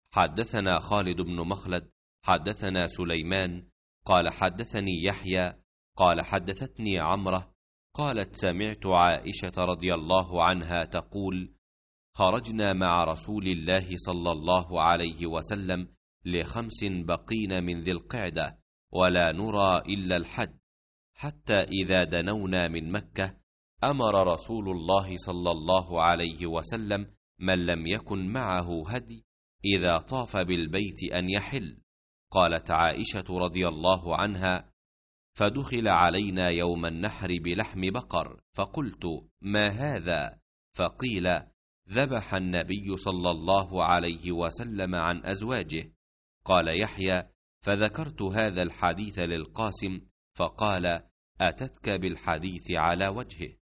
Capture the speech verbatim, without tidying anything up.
حدثنا خالد بن مخلد حدثنا سليمان قال حدثني يحيى قال حدثتني عمرة قالت سمعت عائشة رضي الله عنها تقول: خرجنا مع رسول الله صلى الله عليه وسلم لخمس بقين من ذي القعدة ولا نرى إلا الحج، حتى إذا دنونا من مكة أمر رسول الله صلى الله عليه وسلم من لم يكن معه هدي إذا طاف بالبيت أن يحل. قالت عائشة رضي الله عنها: فدخل علينا يوم النحر بلحم بقر، فقلت: ما هذا؟ فقيل: ذبح النبي صلى الله عليه وسلم عن أزواجه. قال يحيى: فذكرت هذا الحديث للقاسم فقال: أتتك بالحديث على وجهه.